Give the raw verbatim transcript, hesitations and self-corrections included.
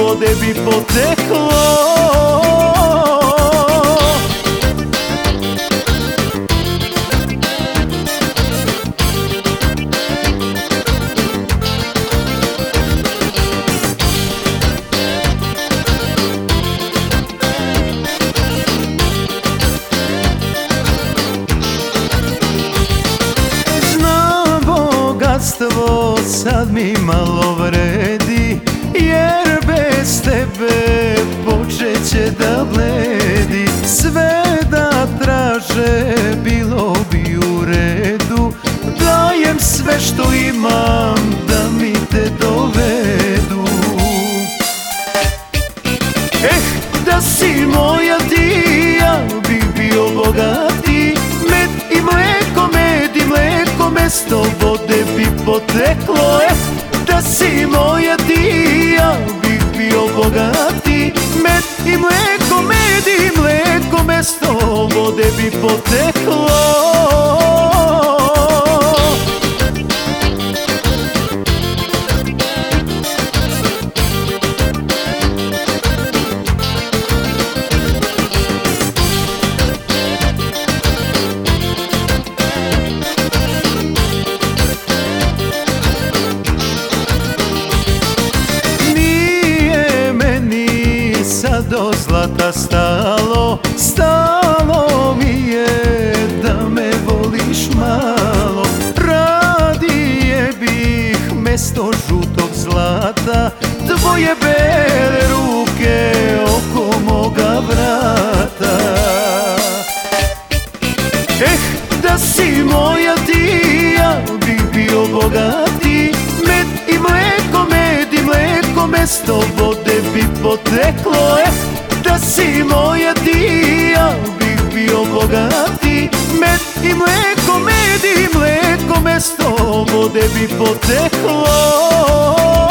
vode bi poteklo. Bogatstvo sad mi malo vredi, jer bez tebe počet će da bledi. Sve da traže bilo bi u redu, dajem sve što imam da mi te dovedu. Eh, da si moja ti, ja bih bio bogatiji. Med i mleko, med i mleko, mesto vode bi poteklo. Eh, da si moja ti, ja bih bio bogatiji. Med i mleko, med i mleko, mesto vode bi poteklo. Do zlata stalo, stalo mi je da me voliš malo. Radije bih mesto žutog zlata tvoje bele ruke oko moga vrata. Eh, da si moja ti, ja bih bio bogatiji. Med i mleko, med i mleko, mesto vode bi poteklo. Eh, da si moja ti, ja bih bio bogatiji. Med i mleko, med i mleko, mesto vode bi poteklo.